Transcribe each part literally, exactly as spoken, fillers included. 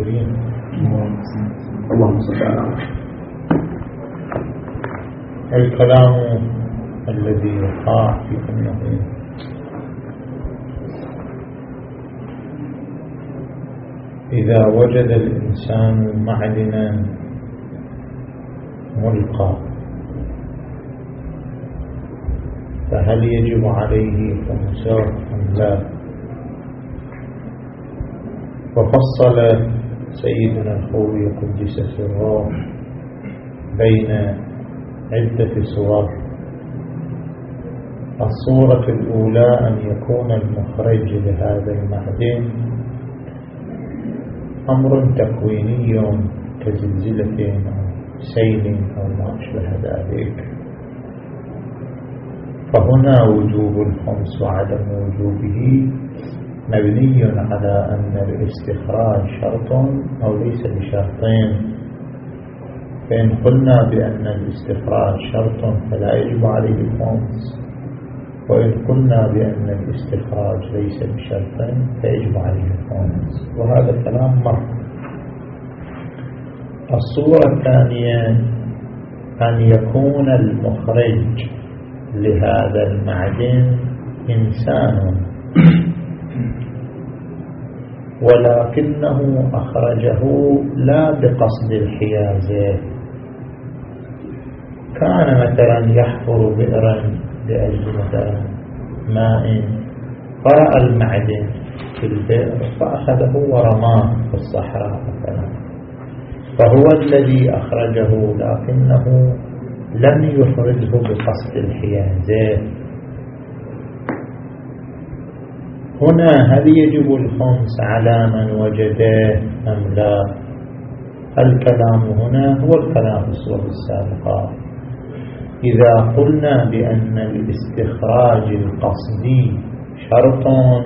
المحضرين. اللهم صل على محمد. الكلام الذي يقع في أنه إذا وجد الإنسان معدنا ملقى فهل يجب عليه خمسه أم لا؟ وفصل سيدنا الخوي قدس سره بين عدة صور. الصورة الأولى أن يكون المخرج لهذا المعدن أمر تكويني كزلزلة أو سيل أو ما أشبه ذلك، فهنا وجوب الخمس وعدم وجوبه مبني على أن الاستخراج شرط أو ليس بشرطين. فإن قلنا بأن الاستخراج شرط فلا يجب عليه الخمس، وإن قلنا بأن الاستخراج ليس بشرطين فيجب عليه الخمس، وهذا الكلام مر. الصورة الثانية أن يكون المخرج لهذا المعدن إنسان ولكنه أخرجه لا بقصد الحيازة، كان مثلا يحفر بئرا لأجل مثلا ماء، فرأى المعدن في البئر فأخذه ورماه في الصحراء مثلا، فهو الذي أخرجه لكنه لم يخرجه بقصد الحيازة. هنا هل يجب الخمس على من وجده أم لا؟ الكلام هنا هو الكلام في الصورة السابقة. إذا قلنا بأن الاستخراج القصدي شرط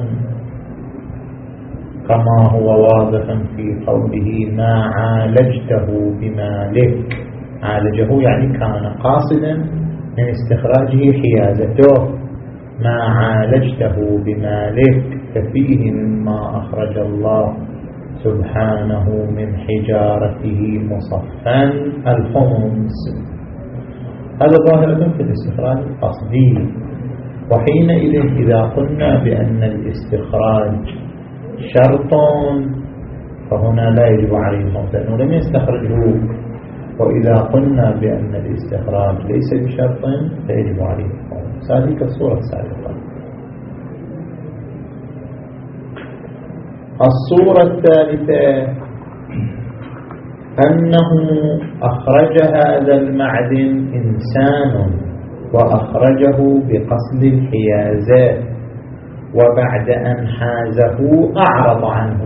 كما هو واضح في قوله ما عالجته بمالك، عالجه يعني كان قاصدا من استخراجه حيازته، ما عالجته بمالك ففيه مما أخرج الله سبحانه من حجارته مصفا الخمس، هذا ظاهرة في الاستخراج القصدي. وحينئذ إذا قلنا بأن الاستخراج شرط فهنا لا يجب عليه الخمس لأنه لم يستخرجه، وإذا قلنا بأن الاستخراج ليس بشرط فيجب عليه الخمس. هذه الصورة السابقة. الصورة الثالثة أنه أخرج هذا المعدن إنسان وأخرجه بقصد الحيازة، وبعد أن حازه أعرض عنه،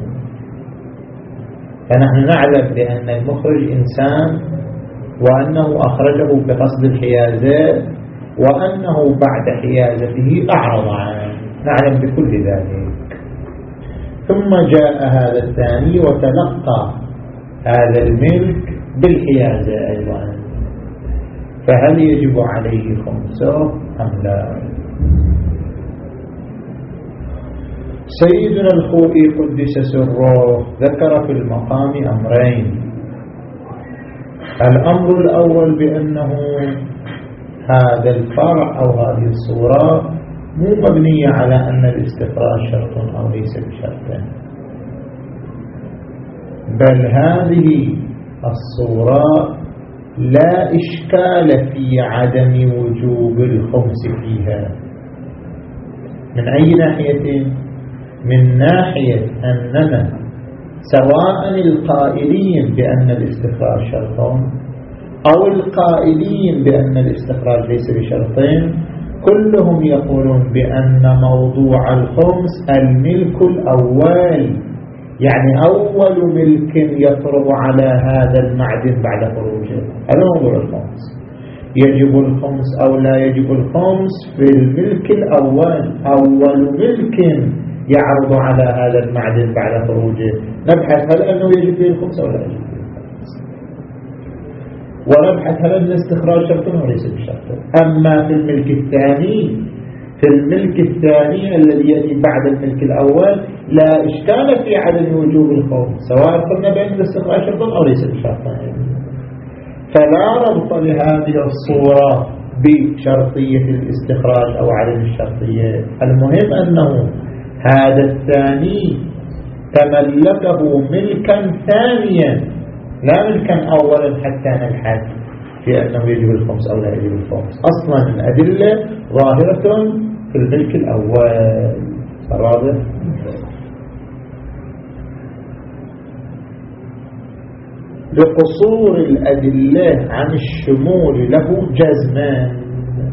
فنحن نعلم بأن المخرج إنسان وأنه أخرجه بقصد الحيازة وأنه بعد حيازته أعرض عنه، نعلم بكل ذلك. ثم جاء هذا الثاني وتلقى هذا الملك بالحيازة أيضا، فهل يجب عليه خمسه أم لا؟ سيدنا الخوئي قدس سره ذكر في المقام أمرين. الأمر الأول بأنه هذا الفرع أو هذه الصورة مو مبنية على أن الاستخراج شرط أو ليس بشرط، بل هذه الصورة لا إشكال في عدم وجوب الخمس فيها. من أي ناحية؟ من ناحية أننا سواء القائلين بأن الاستخراج شرط أو القائلين بأن الاستخراج ليس بشرطين كلهم يقولون بأن موضوع الخمس الملك الأول، يعني أول ملك يفرض على هذا المعدن بعد خروجه، هذا موضوع الخمس. يجب الخمس أو لا يجب الخمس في الملك الأول، أول ملك يعرض على هذا المعدن بعد خروجه، نبحث هل أنه يجب فيه الخمس أو لا يجب فيه الخمس، ونبحث هل أن الاستخراج شرط أو ليس بشرط. أما في الملك الثاني في الملك الثاني الذي يأتي بعد الملك الأول لا إشكال في عدم وجوب الخمس، سواء قلنا بأن الاستخراج شرط أو ليس بشرطا، فلا ربط لهذه الصورة بشرطية الاستخراج أو عدم الشرطية. المهم أنه هذا الثاني تملكه ملكا ثانيا لا ملكا أولا حتى نلحق في أنه يجب الخمس أو لا يجب الخمس. أصلا الأدلة ظاهرة في الملك الأول. واضح؟ لقصور الأدلة عن الشمول له جزمان.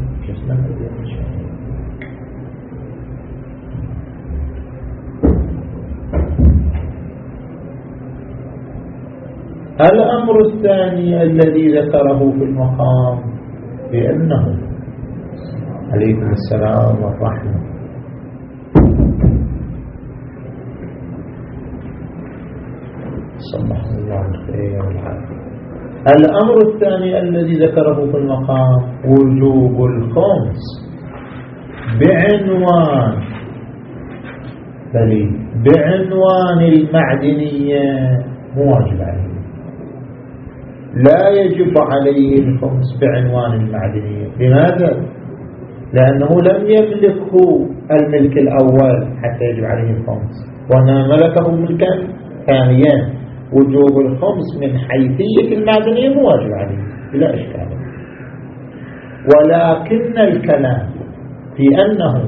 الأمر الثاني الذي ذكره في المقام بأنه عليكم السلام والرحمة صلى الله عليه وسلم. الأمر الثاني الذي ذكره في المقام وجوب الخمس بعنوان بل بعنوان المعدنية مو واجب عليه، لا يجب عليه الخمس بعنوان المعدنية. لماذا؟ لأنه لم يملكه الملك الأول حتى يجب عليه الخمس، وأنما ملكه ملكا ثانيا. وجوب الخمس من حيثية المعدنية مو واجب عليه بلا إشكال، ولكن الكلام في أنه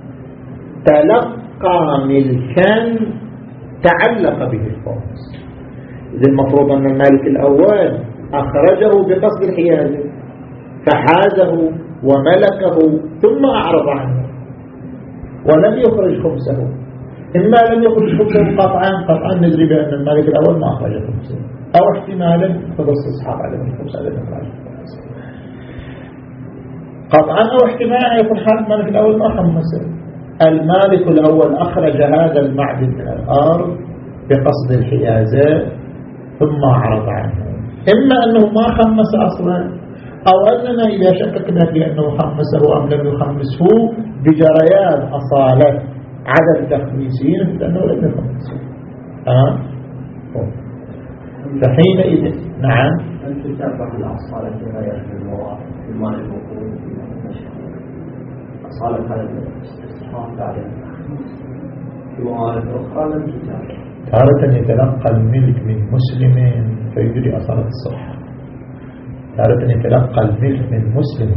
تلقى ملكا تعلق به الخمس. إذا المفروض أن المالك الأول أخرجه بقصد الحيازة فحازه وملكه ثم أعرض عنه ولم يخرج خمسه. إما لم يخرج خمسه قطعا قطعا ندري بأن المالك الأول ما أخرج خمسه، أو احتمالا فباستصحاب عدم الخمس على الإخراج قطعا، أو احتمالا يكون حال المالك الأول ما خمسه. المالك الأول أخرج هذا المعدن من الأرض بقصد الحيازة ثم أعرض عنه. إما أنه ما خمس أصلا، أو أننا إذا شككنا في أنه خمسه أم لم يخمسه بجريان أصالة عدم تخميسين فإنه لم يخمسه. آه؟ فحينئذ نعم أن تتابع الأصالة في غير المواقف في المال الموقوف في المشهور أصالة هذا الاستحقاق بعد التخميس في مواقف أخرى لم تتابع. تارة يتلقى الملك من مسلم فيجري أصالة الصحة، تارة يتلقى الملك من مسلم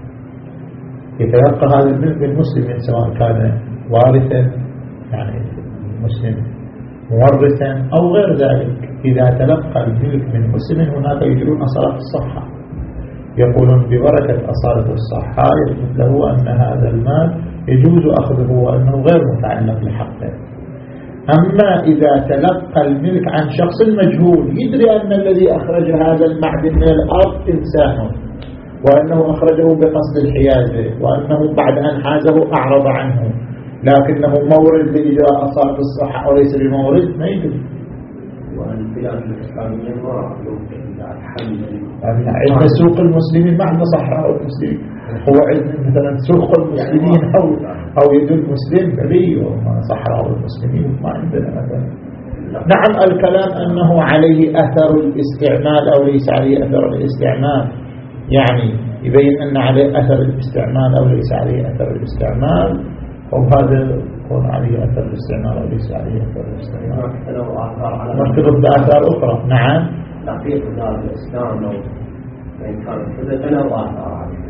يتلقى هذا الملك من مسلم سواء كان وارثا يعني مسلم مورثا أو غير ذلك. إذا تلقى الملك من مسلم هناك يجرون أصالة الصحة، يقولون ببركة أصالة الصحة يثبت له أن هذا المال يجوز أخذه وأنه غير متعلق لحقه. أما إذا تلقى الملك عن شخص مجهول يدري أن الذي أخرج هذا المعدن من الأرض إنسان، وأنه أخرجه بقصد الحيازة، وأنه بعد أن حازه أعرض عنه، لكنه مورد لإجراء أصالة الصحة أو ليس بمورد ما يدري. والبلاد الإسلامية ما يمكن الحل عندنا سوق المسلمين ما عندنا صحراء المسلمين، هو عندنا مثلا سوق المسلمين أو أو يد المسلم بري وما صحراء المسلمين ما عندنا مثلا. نعم الكلام أنه عليه أثر الاستعمال أو ليس عليه أثر الاستعمال، يعني يبين أن عليه أثر الاستعمال أو ليس عليه أثر الاستعمال، وهذا يكون عليه أثر الاستعمال أو ليس عليه أثر الاستعمال مرتبط بآثار أخرى. نعم تحقيق دار الإسلام لو إن كان كذا فله آثار عليه،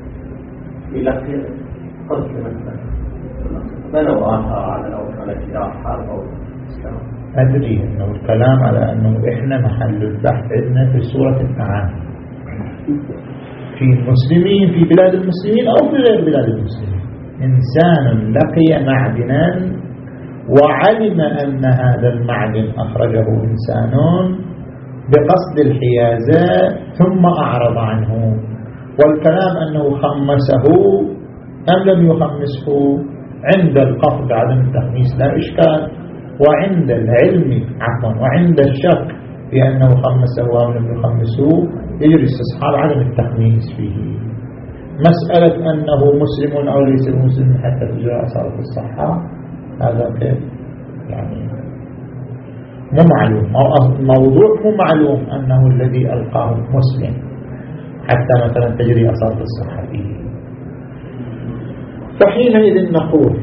لكن قد مثلا فله آثار على لو كانت جراح حرب أو إسلام. أدري أنه الكلام على أنه إحنا محل البحث عندنا في سورة الأنعام في المسلمين في بلاد المسلمين أو في غير بلاد المسلمين. إنسان لقي معدنا وعلم أن هذا المعدن أخرجه إنسان بقصد الحيازة ثم أعرض عنه، والكلام أنه خمسه أم لم يخمسه عند القصد عدم التخميس لا إشكال، وعند العلم عفوا وعند الشك في أنه خمسه أم لم يخمسه يجري استصحاب عدم التخميس فيه. مسألة أنه مسلم أو ليس مسلم حتى تجرى أصالة الصحة هذا كيف يعني مو معلوم، موضوع مو معلوم أنه الذي ألقاه مسلم حتى مثلا تجري أصالة الصحة فيه. فحينئذ نقول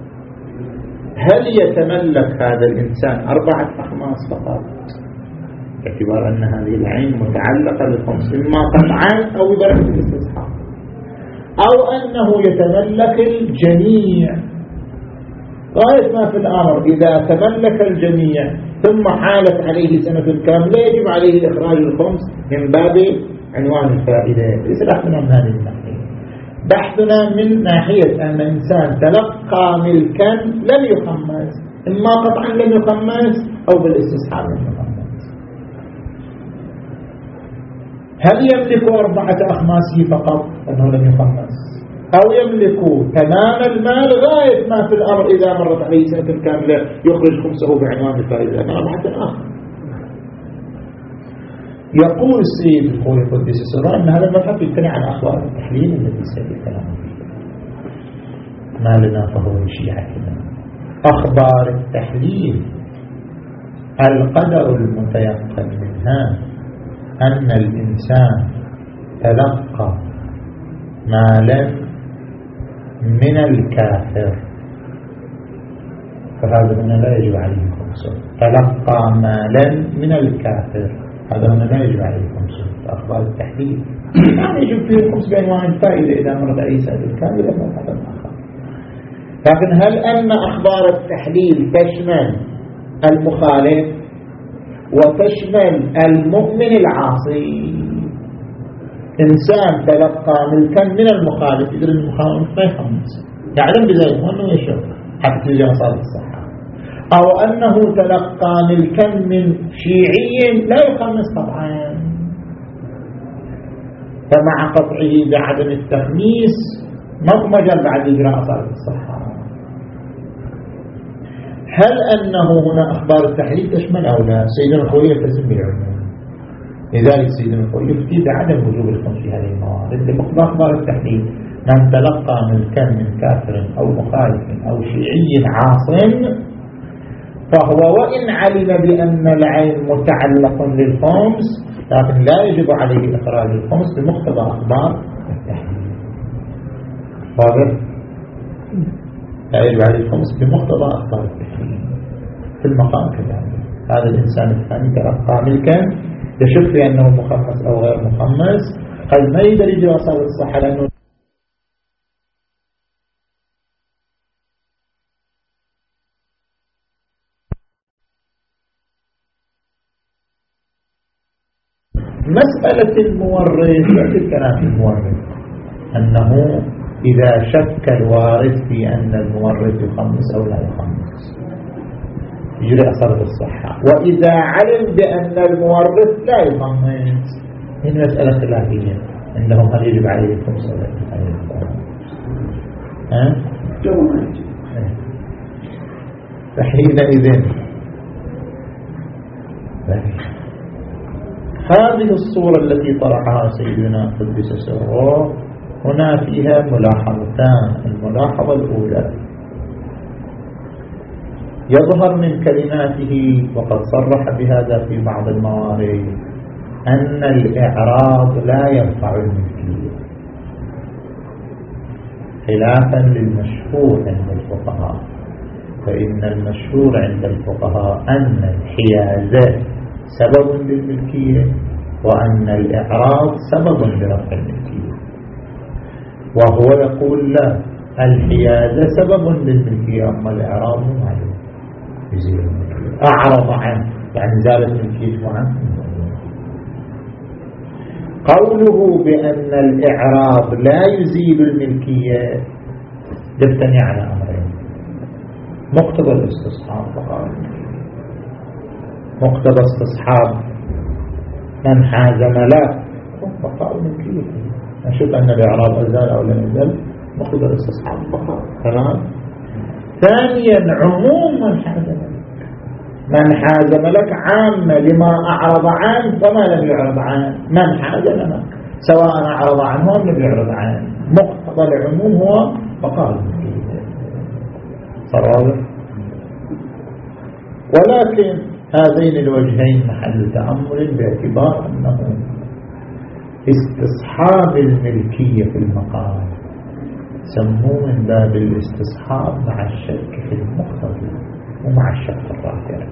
هل يتملك هذا الإنسان أربعة أخماس فقط باعتبار أن هذه العين متعلقة بالخمس إما قطعا أو بدرجة الاستصحاب، أو أنه يتملك الجميع؟ غاية ما في الأمر إذا تملك الجميع ثم حالت عليه سنة كاملة يجب عليه إخراج الخمس من باب عنوان الفائدة. ليس بحثنا من هذه الناحية، بحثنا من ناحية أن إنسان تلقى ملكا لم يخمس، إما قطعا لم يخمس أو بالاستصحاب لم يخمس. هل يملك أربعة أخماسه فقط أنه لم يخمس، أو يملك تمام المال غاية ما في الأمر إذا مرت عليه سنة كاملة يخرج خمسه بعنوان الفائدة؟ هذا بحث آخر. يقول السيد الخوي قدس سره أن هذا المبحث يمتنع عن أخبار التحليل الذي سيد الكلام فيه. ما لنا فهو شيعتنا. أخبار التحليل القدر المتيقن منها أن الإنسان تلقى مالا من الكافر، فهذا هنا لا يجب عليه خمسه. تلقى مالا من الكافر هذا هنا لا يجب عليه خمسه. أخبار التحليل يعني يجب فيه الخمس بعنوان الفائدة إذا مرت عليه سنة الكاملة من هذا الآخر. لكن هل أن أخبار التحليل تشمل المخالف وتشمل المؤمن العاصي؟ إنسان تلقى ملكا من المخالف يدري المخالف ما يخمس، يعلم بذلك وأنه يشرب حتى تجي أصالة الصحة، أو أنه تلقى ملكا من شيعي لا يخمس طبعا، فمع قطعه بعدم التخميس ما مجال بعد إجراء أصالة الصحة. هل أنه هنا أخبار التحليل تشمل أو لا؟ سيدنا الخوي يلتزم بالعموم، لذلك سيدنا الخوي يفتي بعدم وجوب الخمس في هذه الموارد لمقتضى أخبار التحليل. من تلقى ملكا من كافر أو مخالف أو شيعي عاص فهو وإن علم بأن العين متعلق للخمس لكن لا يجب عليه إخراج الخمس بمقتضى أخبار التحليل. واضح؟ لا يجب عليه الخمس بمقتضى أخبار التحليل. في المقام كذلك هذا الإنسان الثاني تلقى ملكا يشك في أنه مخمس أو غير مخمس قد ما يقدر يجري أصالة الصحة لأنه مسألة المورث لا الكلام في المورث أنه إذا شك الوارث في أن المورث يخمس أو لا يخمس يجري أصالة الصحة، وإذا علم بأن المورث لا يخمس هي مسألة خلافية عندهم هل يجب عليه الخمس أو لا يجب عليه الخمس. ها؟ فحينئذ هذه الصورة التي طرحها سيدنا قدس سره هنا فيها ملاحظتان. الملاحظة الأولى يظهر من كلماته وقد صرح بهذا في بعض الموارد أن الإعراض لا يرفع الملكية خلافا للمشهور عند الفقهاء، فإن المشهور عند الفقهاء أن الحيازة سبب للملكية وأن الإعراض سبب لرفع الملكية، وهو يقول لا، الحيازة سبب للملكية أما الإعراض معلوم يزيل الملكية. أعرض عنه يعني زالت ملكيته عنه. قوله بأن الإعراض لا يزيل الملكية يبتني على أمرين: مقتضى الاستصحاب فقط، مقتضى استصحاب من حاز ملاك بقاء ملكيته، نشوف أن الإعراض أزال أو لم يزل مقتضى الاستصحاب فقط. تمام. ثانيا عموم من حاز ملك، من حاز ملك عامة لما أعرض عنه وما لم يعرض عنه، من حاز ملك سواء أعرض عنه أم لم يعرض عنه. مقتضى العموم هو بقاء الملكية. صار. ولكن هذين الوجهين محل تأمل باعتبار أنه استصحاب الملكية في المقام سموه من باب الاستصحاب مع الشك في المقتضى ومع الشك في الراجع.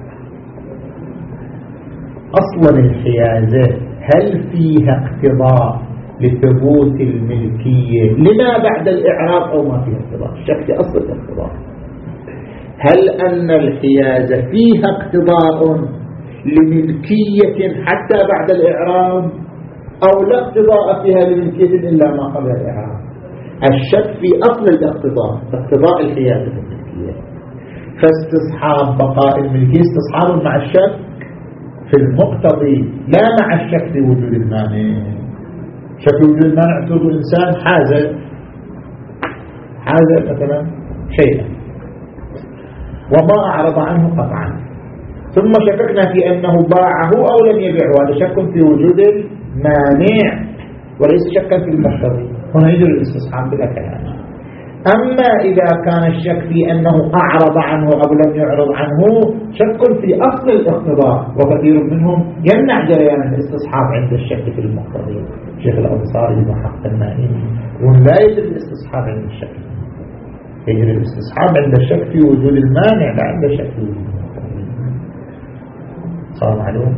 أصلا الحيازة هل فيها اقتضاء لثبوت الملكية لما بعد الإعراب أو ما فيها اقتضاء؟ الشك في أصل الاقتضاء. هل أن الحيازة فيها اقتضاء لملكية حتى بعد الإعراب أو لا اقتضاء فيها لملكية إلا ما قبل الإعراب؟ الشك في أصل الاقتضاء، اقتضاء الحيازة في الملكية. فاستصحاب بقاء الملكية استصحاب مع الشك في المقتضي لا مع الشك في وجود المانع. شك في وجود المانع تقول الإنسان حاز حاز مثلا شيئا وما أعرض عنه قطعا، ثم شككنا في أنه باعه أو لم يبيعه، هذا شك في وجود المانع وليس شكا في المقتضي. هنا يجري الاستصحاب بلا كلام. أما إذا كان الشك في أنه أعرض عنه أو لم يعرض عنه شك في أصل الاقتضاء، وكثير منهم يمنع جريان الاستصحاب عند الشك في المقتضي. شيخ الأنصاري وحق النائمي ولا يجري الاستصحاب عند الشك، يجري الاستصحاب عند الشك في وجود المانع لا عند الشك في وجود المقتضي. صار معلوم؟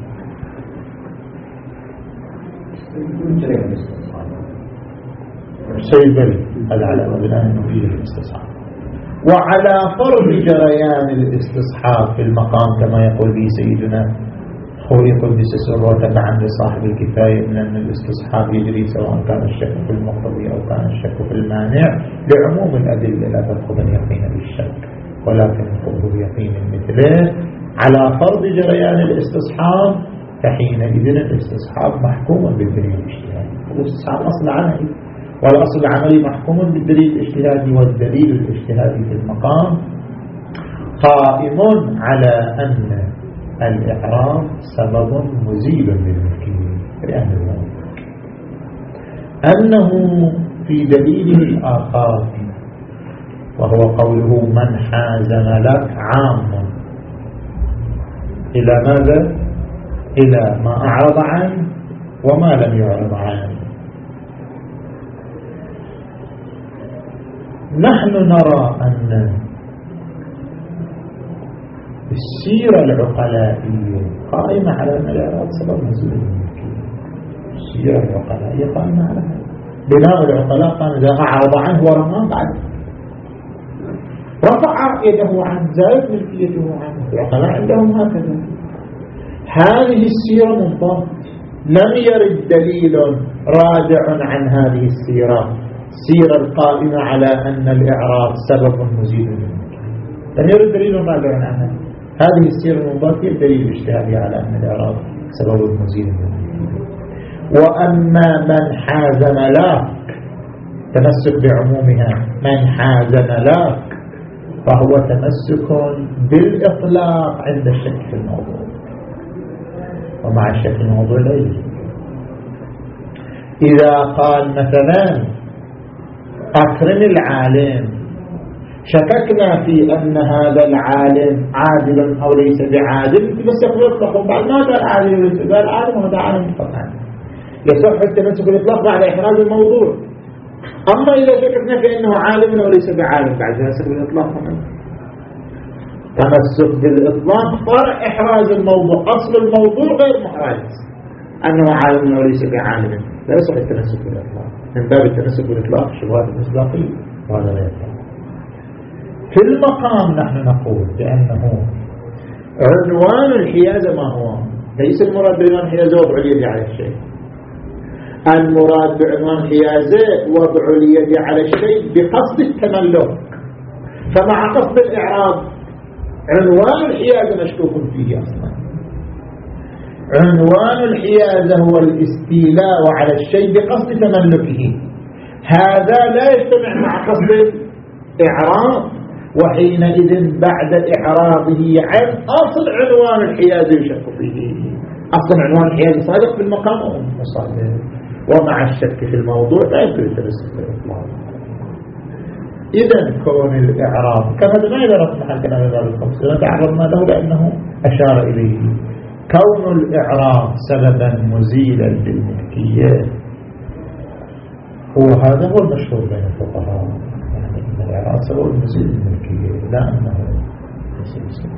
سيد بلي هذا على مبنى أنه فيه الاستصحاب. وعلى فرض جريان الاستصحاب في المقام كما يقول به سيدنا خوي قدس سره تبعا لصاحب الكفاية من أن الاستصحاب يجري سواء كان الشك في المقتضي أو كان الشك في المانع لعموم الأدلة لا تأخذ اليقين بالشك ولكن تأخذ اليقين مثله. على فرض جريان الاستصحاب فحينئذ الاستصحاب محكوم بالدليل الاجتهادي. الاستصحاب أصل عملي، والأصل العملي محكوم بالدليل الاجتهادي، والدليل الاجتهادي في المقام قائم على أن الإعراب سبب مزيل للملكية، لأنه أنه في دليله الآخر وهو قوله من حاز ملك عام إلى ماذا؟ إلى ما أعرض عنه وما لم يعرض عنه. نحن نرى أن السيرة العقلائية قائمة على أن الإعراب سبب نزول الملكية. السيرة العقلائية قائمة على هذا. بناء العقلاء قال إذا أعرض عنه ورماه بعد رفع يده عنه زالت ملكيته عنه. العقلاء عندهم هكذا. هذه السيرة منضبط، لم يرد دليل رادع عن هذه السيرة، السيرة القائمة على أن الإعراب سبب مزيد للملكية، لم يرد دليل رادع عنها. هذه السيرة المنضبطة هي الدليل الاجتهادي على أن الإعراب سبب مزيد للملكية. وأما من حاز ملاك تمسك بعمومها، من حاز ملاك فهو تمسك بالإطلاق عند الشك في الموضوع، ومع الشك في الموضوع لا يجوز. إذا قال مثلا أكرم العالم، شككنا في أن هذا العالم عادل أو ليس بعادل، بس يقول يطلق بعد ما قال عادل وليس قال عالم وهذا عالم فقط، يصح التمسك بالإطلاق بعد إحراز الموضوع. أما إذا شككنا في أنه عالم وليس بعالم بعد تمسك بالإطلاق فمن تمسك بالإطلاق فرع إحراز الموضوع، أصل الموضوع غير محرز أنه عالم وليس بعالم، لا يصح التمسك بالإطلاق. من باب التمسك بالإطلاق شبهات المصداقية وهذا لا يصح. في المقام نحن نقول بأنه عنوان الحيازة ما هو؟ ليس المراد بعنوان الحيازة وضع اليد على الشيء، المراد بعنوان الحيازة وضع اليد على الشيء بقصد التملك. فمع قصد الإعراب عنوان الحيازة مشكوك فيه أصلا. عنوان الحيازة هو الاستيلاء على الشيء بقصد تملكه، هذا لا يجتمع مع قصد الإعراب، وحينئذ بعد إعراضه عن أصل عنوان الحيازة يشك فيه. أصل عنوان الحيازة صادق في المقام أو مصادق؟ ومع الشك في الموضوع لا يمكن التمسك بالإطلاق. إذا كون الإعراب كما ما درسنا محل كلام الإمام الخمسة تعرضنا له لأنه أشار إليه. كون الإعراب سببا مزيلا للملكية وهذا هو المشهور بين الفقهاء، يعني أن الإعراب سبب مزيل للملكية لا أنه مسلسل.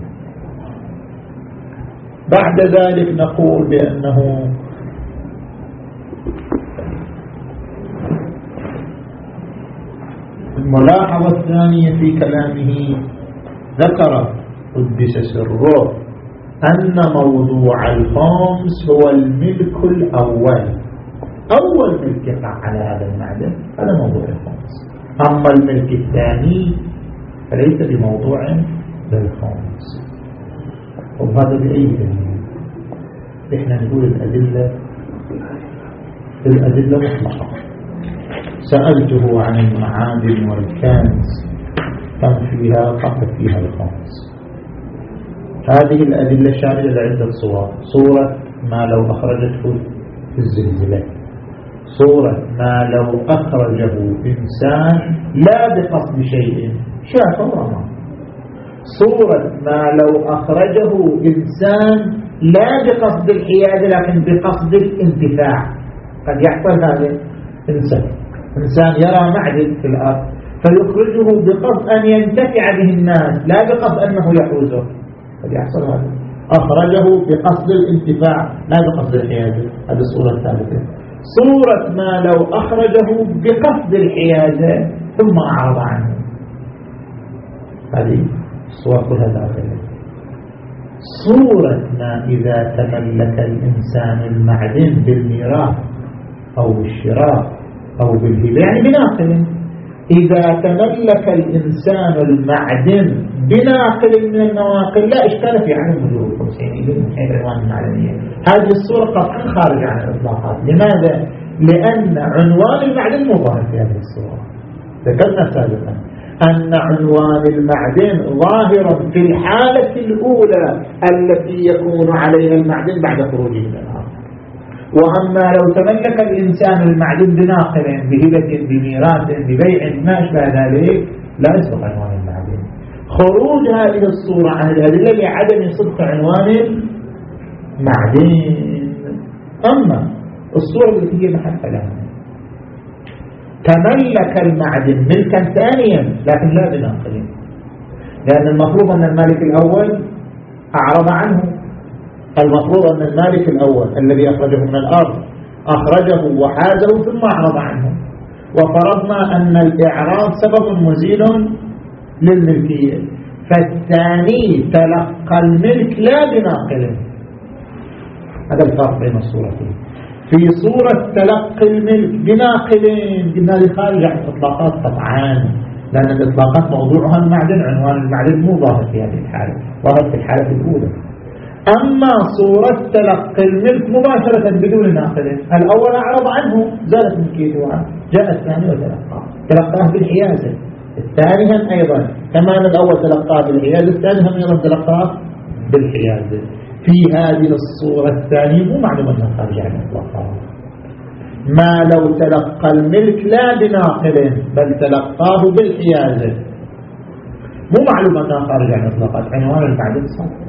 بعد ذلك نقول بأنه الملاحظة الثانية في كلامه ذكر قدس سره أن موضوع الخمس هو الملك الأول. أول ملك يقع على هذا المعدن هذا موضوع الخمس، أما الملك الثاني فليس بموضوع للخمس. وهذا بأي دليل؟ إحنا نقول الأدلة الأدلة مطلقة. سألته عن المعادن والكنز كم فيها؟ قال فيها الخمس. هذه الأدلة شاملة لعدة صور: صورة ما لو أخرجته في الزلزلة، صورة ما لو أخرجه إنسان لا بقصد شيء شاف ورمى، صورة ما لو أخرجه إنسان لا بقصد الحيادة لكن بقصد الانتفاع. قد يحصل هذا إنسان إنسان يرى معدن في الأرض فيخرجه بقصد أن ينتفع به الناس لا بقصد أنه يحوزه، قد يحصل هذا. أخرجه بقصد الانتفاع لا بقصد الحيادة، هذه الصورة الثالثة. صورة ما لو أخرجه بقصد الحيادة ثم أعرض عنه، هذه الصور كلها داخلة. صورة ما إذا تملك الإنسان المعدن بالميراث أو بالشراء أو بالهبة يعني بناقل. إذا تملك الإنسان المعدن بناقل من النواقل لا إشكال في عدم وجود الخمسين من حيث عنوان المعدنية. هذه الصورة قطعا خارج عن الإطلاقات. لماذا؟ لأن عنوان المعدن مو ظاهر في هذه الصورة. ذكرنا سابقا أن عنوان المعدن ظاهرا في الحالة الأولى التي يكون عليها المعدن بعد خروجه من الأرض. وأما لو تملك الإنسان المعدن بناقل بهبة بميراث ببيع ما أشبه ذلك لا يسبق عنوان المعدن. خروج هذه الصورة عن الأدلة لعدم صدق عنوان المعدن. أما الصورة التي هي محل كلامنا تملك المعدن ملكا ثانيا لكن لا بناقل، لأن المفروض أن المالك الأول أعرض عنه. المفروض أن المالك الأول الذي أخرجه من الأرض أخرجه وحازه ثم أعرض عنه، وفرضنا أن الإعراض سبب مزيل للملكية، فالثاني تلقى الملك لا بناقل. هذا الفرق بين الصورتين. في صورة تلقي الملك بناقلين قلنا هذه خارج عن الإطلاقات قطعا، لأن الإطلاقات موضوعها المعدن، عنوان المعدن مو ظاهر في هذه الحالة، ظاهر في الحالة الأولى. أما صورة تلقي الملك مباشرة بدون ناقل، الأول أعرض عنه زالت ملكيته عنه، جاء الثاني وتلقاه تلقاه بالحيازة، الثاني هم أيضا كما أن الأول تلقاه بالحيازة الثاني هم أيضا تلقاه بالحيازة. في هذه الصورة الثانية مو معلوم أنها خارج عن الإطلاقات. ما لو تلقى الملك لا بناقل بل تلقاه بالحيازة مو معلوم أنها خارج عن الإطلاقات، عنوان المعدن صادق.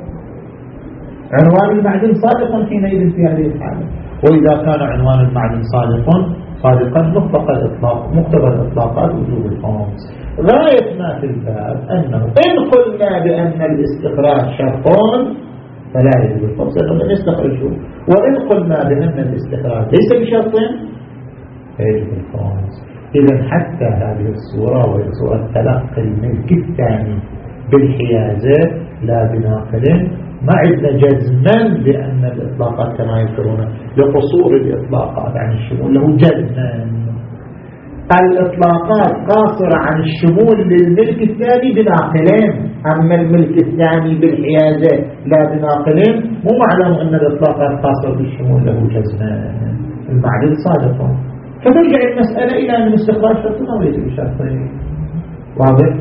عنوان المعدن صادق حينئذ في هذه الحالة. وإذا كان عنوان المعدن صادقا صادقا مطلق الإطلاق مقتضى الإطلاقات وجوب الخمس. غاية ما في الباب أنه إن قلنا بأن الاستخراج شرط فلا يجب الخمس لأنه من يستخرجه، وإن قلنا بأن الاستخراج ليس بشرط فيجب الخمس. إذن حتى هذه الصورة وهي صورة تلقي الملك الثاني بالحيازة لا بناقل ما عندنا جزما بأن الإطلاقات كما يذكرون لقصور الإطلاقات عن الشمول له جزما. الإطلاقات قاصرة عن الشمول للملك الثاني بناقلين، أما الملك الثاني بالحيازة لا بناقلين مو معلوم أن الإطلاقات قاصرة بالشمول له جزما. المعدن صادقة، فترجع المسألة إلى أن الاستخراج شرط أو ليس بشرط. واضح؟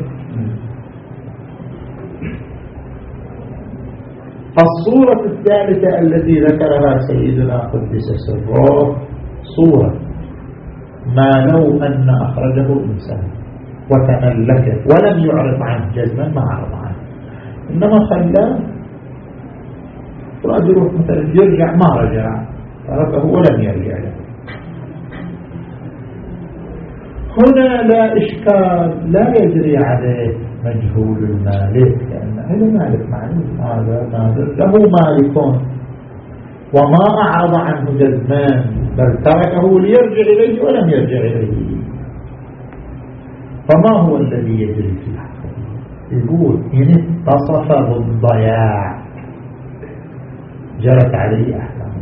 الصورة الثالثة التي ذكرها سيدنا قدس سره صورة ما لو أن أخرجه إنسان وتملكه ولم يعرض عنه جزما، ما عرض عنه، إنما خلاه رجل يروح مثلا يرجع، ما رجع، تركه ولم يرجع له. هنا لا إشكال، لا يجري عليه مجهول المالك، لأن له مالك معلوم، هذا مالك له مالك وما أعرض عنه جزمان، بل تركه ليرجع إليه ولم يرجع إليه. فما هو الذي يجري في حقه؟ يقول إن اتصف بالضياع جرت عليه أحكام،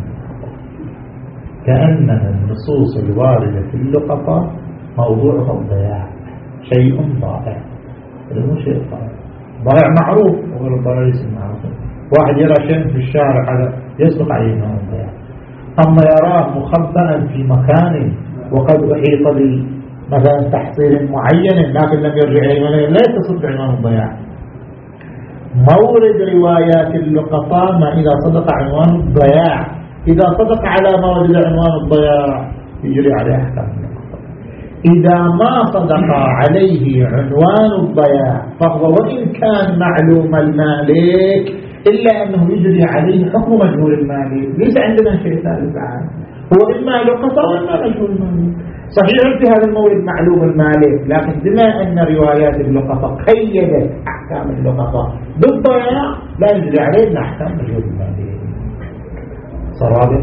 كأنها النصوص الواردة في اللقطة موضوعها الضياع، شيء ضائع. هذا مو شيء ضائع، ضائع معروف وغير الضائع ليس معروف. واحد يرى شيء في الشارع هذا يصدق عليه انه ضياع، اما يراه مخبئا في مكان وقد احيط به مثلا تحصيل معين لكن لم يرجع اليه لا يتصل بعنوان الضياع. مورد روايات اللقطاء ما إذا صدق عنوان الضياع، إذا صدق على مورد عنوان الضياع يجري عليه أحكام اللقطاء. إذا ما صدق عليه عنوان الضياع فهو وإن كان معلوم المالك إلا أنه يجري عليه حكم مجهول المالك، ليس عندنا شيء ثالث عنه، هو إما لقطة وإما مجهول المالك. صحيح في هذا المورد معلوم المالك، لكن بما أن روايات اللقطة قيدت أحكام اللقطة بالضياع لا يجري عليه إلا أحكام مجهول المالك. صراحة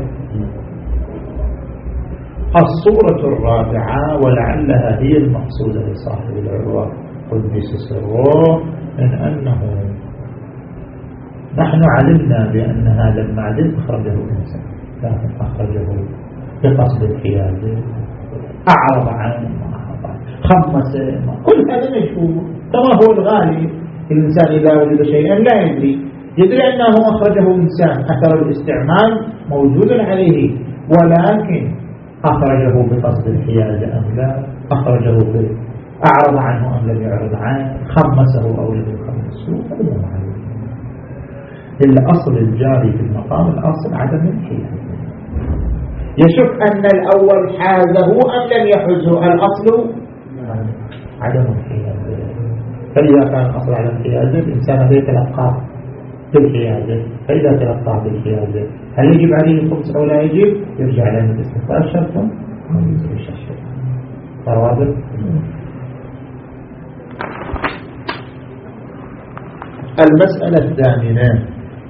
الصورة الرابعة ولعلها هي المقصودة لصاحب العروة قدس سره، من أنه نحن علمنا بأن هذا المعدن أخرجه إنسان، لكن أخرجه بقصد الحيازة، أعرض عنه، خمس، كل هذا مشهور كما هو الغالب. الإنسان إذا وجد شيئا لا يدري، يدري أنه أخرجه إنسان، أثر الاستعمال موجود عليه، ولكن أخرجه بقصد الحيازة أم لا، أخرجه ب... أعرض عنه أم لم يعرض عنه، خمسه أو لم يخمسه، هذا مو معلوم. الأصل الجاري في المقام الأصل عدم الحيازة. يشك أن الأول حازه أم لم يحزه، الأصل عدم الحيازة. فإذا كان الأصل عدم الحيازة الإنسان هذا يتلقى بالحيازة، فإذا تلقى بالحيازة هل يجب عليه الخمس أو لا يجب؟ يرجع لنا الاستثناء الشرط أو يجب الشرط. فواضح؟ المسألة الثامنة،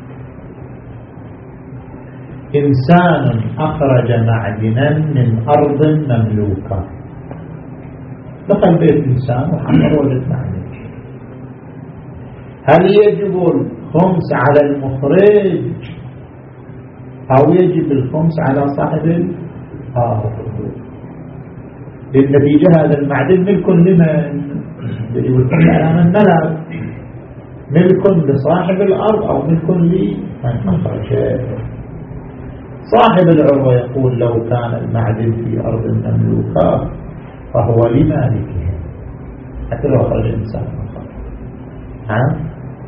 إنسان أخرج معدنا من أرض مملوكة، دخل بيت إنسان وحمر وجد معدن، هل يجب الخمس على المخرج أو يجب الخمس على صاحب الأرض؟ بالنتيجة هذا المعدن ملك لمن؟ يقول الخمس على من ملك، ملك لصاحب الأرض أو ملك لمن أخرجه. صاحب العروة يقول لو كان المعدن في أرض مملوكة فهو لمالكه حتى لو أخرج إنسان آخر،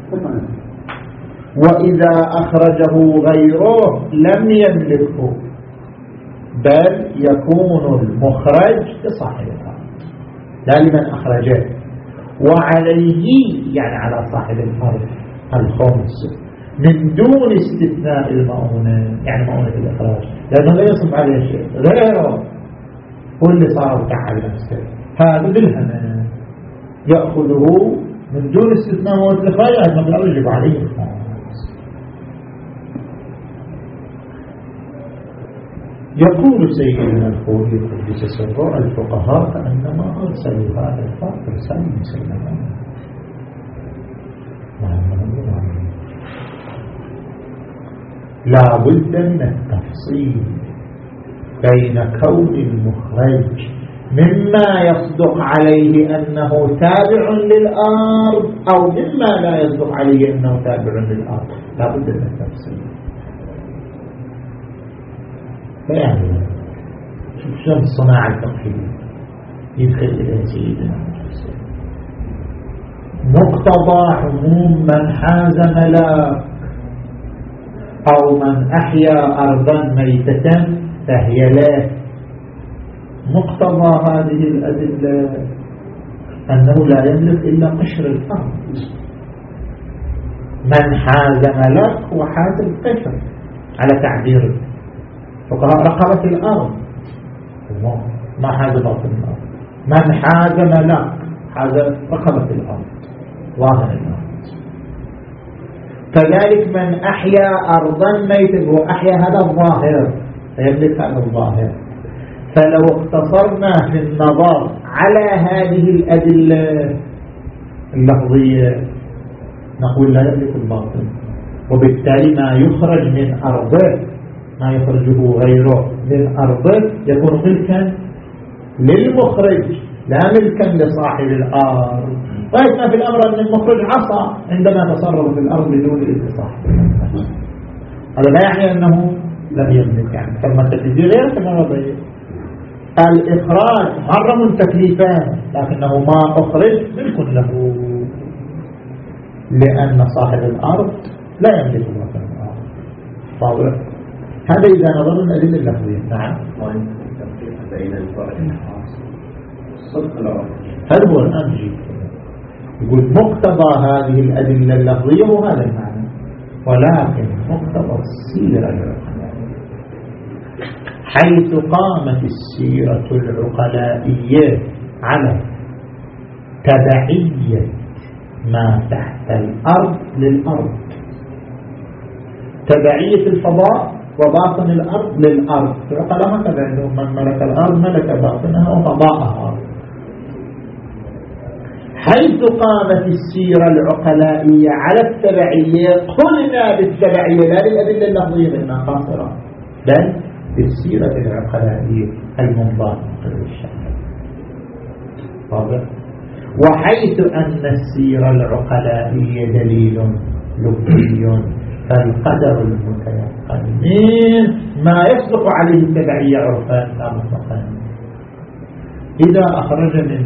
وإذا أخرجه غيره لم يملكه بل يكون المخرج لصاحب الأرض لا لمن أخرجه، وعليه يعني على صاحب الأرض الخمس من دون استثناء المؤونة، يعني مؤونة الإخراج، لأنه لا يصب عليه شيء غيره هو اللي صار وتعال نفسه، هذا بالهمة يأخذه من دون استثناء مؤونة الإخراج، هذا ما يجب عليه الخمس. يقول سيدنا الخوري قدس سره الفقهاء كأنما أرسلوا هذا الفرق رسالة مسلمة لا بد من التفصيل بين كون المخرج مما يصدق عليه أنه تابع للأرض أو مما لا يصدق عليه أنه تابع للأرض، لا بد من التفصيل. فيعني شوف شلون الصناعة الفقهية يدخل إلى سيدنا مقتضى عموم من حاز ملاك أو من أحيا أرضا ميتة فهي له، مقتضى هذه الأدلة أنه لا يملك إلا قشر الأرض. من حاز ملك وحاز القشر على تعبير فقهاء رقبة الأرض، ما حاز باطن الأرض. من حاز ملك حاز رقبة الأرض، ظاهر الأرض. كذلك من أحيا أرضا ميتا وأحيا هذا الظاهر فيملك هذا الظاهر. فلو اقتصرنا في النظر على هذه الأدلة اللفظية نقول لا يملك الباطن، وبالتالي ما يخرج من أرضه ما يخرجه غيره من أرضه يكون ملكا للمخرج لا ملكا لصاحب الأرض. ويسمى في الأمر أن المخرج عصى عندما تصرف في الأرض بدون إذن صاحب الأرض. هذا لا يعني أنه لم يملك، يعني ثم التكليف غير كما الإخراج محرم تكليفان، لكنه ما أخرج ملك له، لأن صاحب الأرض لا يملك باطن الأرض. واضح؟ هذا إذا نظرنا الأدلة اللفظية. نعم. بين الفرق الخاص الصدق العرفي. هذا هو الآن جيد يقول مقتضى هذه الأدلة اللفظية وهذا المعنى، ولكن مقتضى السيرة العقلائية حيث قامت السيرة العقلائية على تبعية ما تحت الأرض للأرض، تبعية الفضاء وباطن الأرض للأرض. العقلاء ما تبعيهم، من ملك الأرض ملك باطنها وفضاءها. حيث قامت السيرة العقلائية على التبعية قلنا بالتبعية لا للأدلة اللفظية منها قاصرة، بل بالسيرة العقلائية المنضبطة للشرع. واضح؟ وحيث أن السيرة العقلائية دليل لبي فالقدر المتيقن من ما يصدق عليه التبعية عرفا لا مطلقا. إذا أخرج من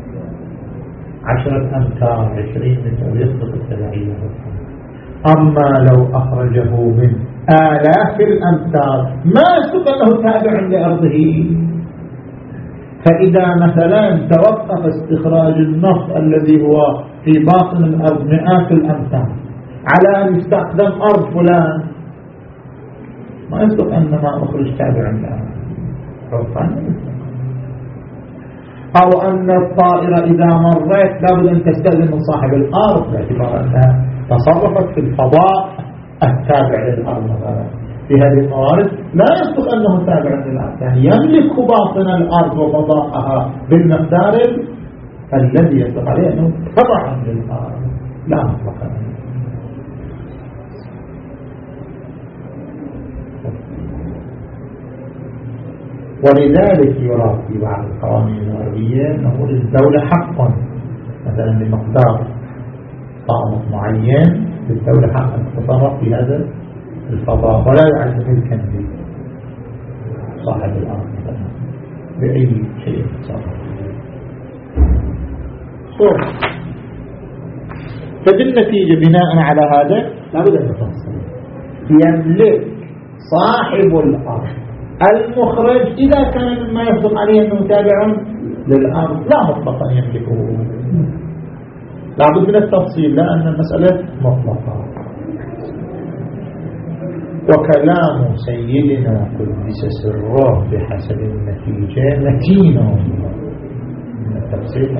عشرة أمتار عشرين متر يصدق التبعية عرفا، أما لو أخرجه من آلاف الأمتار ما يصدق أنه تابع لأرضه. فإذا مثلا توقف استخراج النفط الذي هو في باطن الأرض مئات الأمتار على أن يستخدم أرض فلان ما يصدق أن ما أخرج تابع لأرض عرفا. أو أن الطائرة إذا مرت لابد أن تستأذن من صاحب الأرض باعتبار أنها تصرفت في الفضاء التابع للأرض مثلا. في هذه الموارد لا يصدق أنه تابع للأرض، يعني يملك باطن الأرض وفضاءها بالمقدار الذي يصدق عليه أنه تبع للأرض لا مطلقا. ولذلك يرى في بعض القوانين الغربية أنه للدولة حق مثلا بمقدار طعم معين، للدولة حق أن تتصرف في هذا الفضاء ولا يعد ملكا لصاحب الأرض مثلا بأي شيء يتصرف. فبالنتيجة بناء على هذا لابد أن نفصل. يملك صاحب الأرض المخرج إذا كان مما يصدق عليه أنه تابع للأرض لا مطلقا يملكه، لابد من التفصيل لأن المسألة مطلقة. وكلام سيدنا قدس سره بحسب النتيجة متين من التفصيل،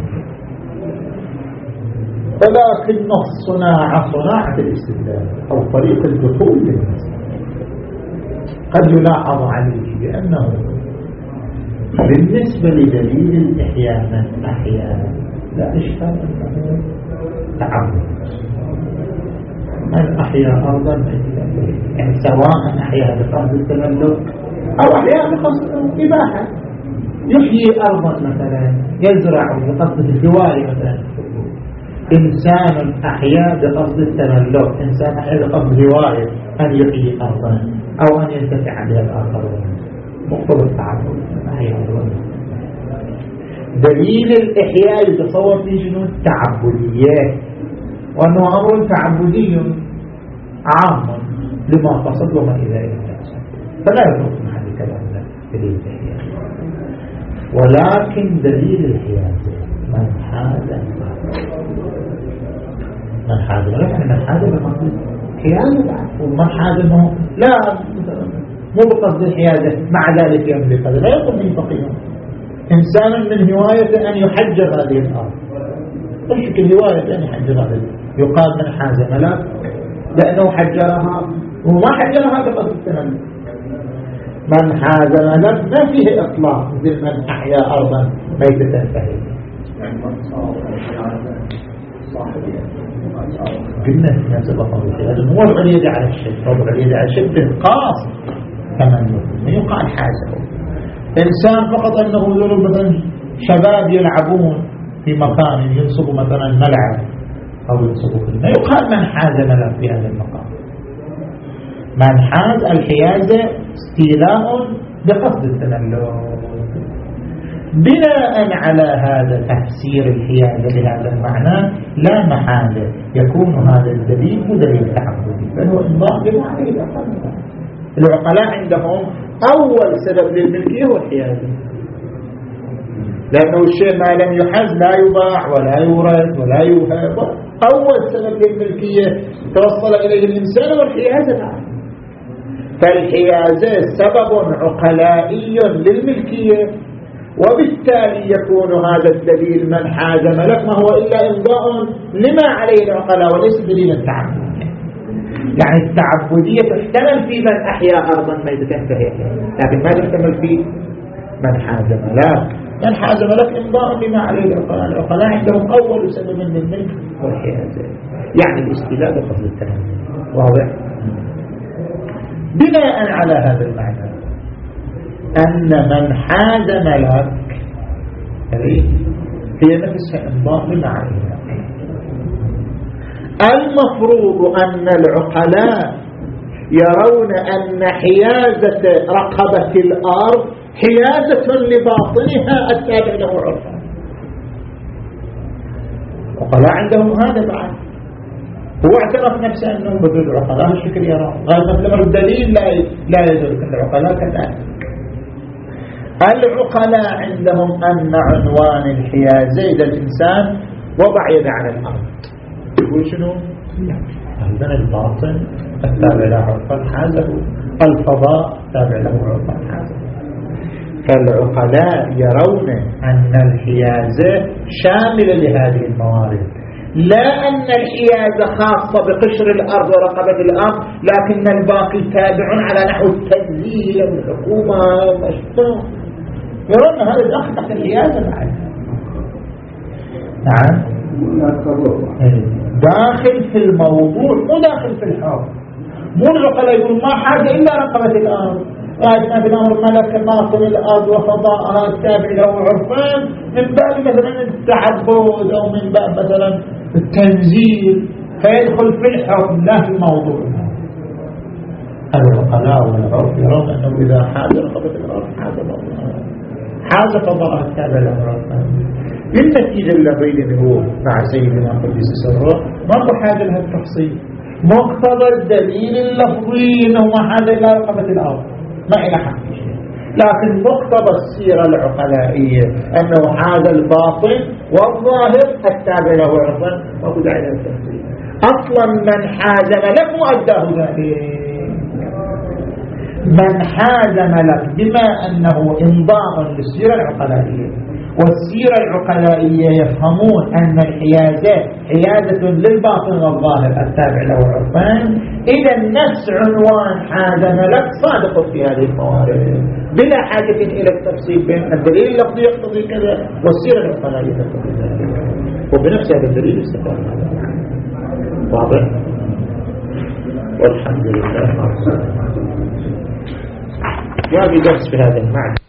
ولكن الصناعة صناعة الاستدلال أو طريق الدخول للمسألة قد يلاحظ عليه بأنه بالنسبة لدليل الإحياء من أحياء لا إشكال أنه تعبد. من أحيا أرضا يعني سواء أحيا بقصد التملك أو أحيا بقصد الإباحة. يحيي أرضا مثلا يزرع بقصد الهواية مثلا، إنسان أحيا بقصد التملك، إنسان أحيا بقصد الهواية أن يحيي أرضا أو أن ينتفع بها الآخرون، مقتضى التعبد أحيا أرضا. دليل الإحياء يتصور في شنو التعبديات، وأنه أمر تعبدي عام لما قصد وما إذا إذا فلا يدرك محل كلام دليل الإحياء. ولكن دليل الحيازة من حاز من حاز ولكن من حاز بقصد حيازة، ومن حاز انه لا مو بقصد الحيازة مع ذلك يملك، هذا لا يكون من فقيه. إنسان من هوايته أن يحجر هذه الأرض، تشكل هواية أن يحجر هذه الأرض، يقال من حاز ملك لأنه حجرها وما حجرها بقصد التملك. من حاز ملك ما فيه إطلاق مثل من أحيا أرضا ميتة فهي. قلنا ما سبق هذا هو وضع اليد على الشد، وضع اليد على الشد بالقاص تملك ما يقال حازه. إنسان فقط أنه يقول مثلا شباب يلعبون في مكان ينصب مثلا ملعب أو ينصب في ما يقال من حاز ملك في هذا المقام. من حاز الحيازة استيلاء بقصد التملك. بناء على هذا تفسير الحيازة لهذا المعنى لا محالة يكون هذا الدليل دليل تعبدي، بل هو إنضاء بمعنى الأقل. العقلاء عندهم أول سبب للملكية هو الحيازة، لأنه الشيء ما لم يحز لا يباع ولا يورث ولا يوهب. أول سبب للملكية توصل إليه الإنسان هو الحيازة. فالحيازة سبب عقلائي للملكية، وبالتالي يكون هذا الدليل من حاز ملك ما هو إلا إمضاء لما عليه العقلاء وليس دليلا تعبديا. يعني التعبدية تحتمل في من أحيا أرضا ميتة فهي، لكن ما تحتمل في من حاز ملك. من حاز ملك إمضاء لما عليه العقلاء. العقلاء عندهم أول سبب من الملك والحيازة، يعني الاستيلاء بقصد التملك. واضح؟ بناء على هذا المعنى أن من حاز ملك هي نفسها إمضاء لما عليها. المفروض أن العقلاء يرون أن حيازة رقبة الأرض حيازة لباطنها التابع له عرفا. العقلاء عندهم هذا بعد، هو اعترف نفسه أنه بدل العقلاء الشكل يرى غير مثل الدليل لا لا يدرك أن العقلاء كذلك. العقلاء عندهم أن عنوان الحيازة إذا الإنسان وضع يده على الأرض يقول شنو؟ أيضا الباطن التابع له عرفا حازه، الفضاء تابع له عرفا حازه. فالعقلاء يرون أن الحيازة شاملة لهذه الموارد، لا أن الحيازة خاصة بقشر الأرض ورقبة الأرض، لكن الباقي تابع على نحو التنزيل والحكومة والأشياء. يرون هذا داخل تحت الحيازة بعد. نعم داخل في الموضوع مو داخل في الحكم. مو العقلاء يقول ما حاجة إلا رقبة الأرض، رأيتنا بالأمر ملك باطن الأرض وفضاءها التابع له عرفان من باب مثلا التعبد أو من باب مثلا التنزيل، فيدخل في الحكم لا في الموضوع. العقلاء والعرف يرون أنه إذا حاز رقبة الأرض حاز باطنها حاز فضاءها التابع له عرفان. بالنتيجة اللي هو مع سيدنا قدس سره ما حاجة لها التفصيل. مقتضى الدليل اللفظي أنه ما حاجة إلى رقبة الأرض ما إلى حق شيء، لكن مقتضى السيرة العقلائية أنه هذا الباطن والظاهر التابع له عرفا موجود على التفصيل. أصلا من حاز ملك مؤداه ذلك. من حاز ملك بما أنه إنضاء للسيرة العقلائية، والسيرة العقلائية يفهمون أن الحيازة حيازة للباطن والظاهر التابع له عرفان، إذا نفس عنوان حاز ملك صادق في هذه الموارد بلا حاجة إلى التفصيل بين الدليل اللفظي يقتضي كذا والسيرة العقلائية تقتضي ذلك، وبنفس هذا الدليل استقام هذا. واضح؟ والحمد لله. وهذا درس في هذا المعنى.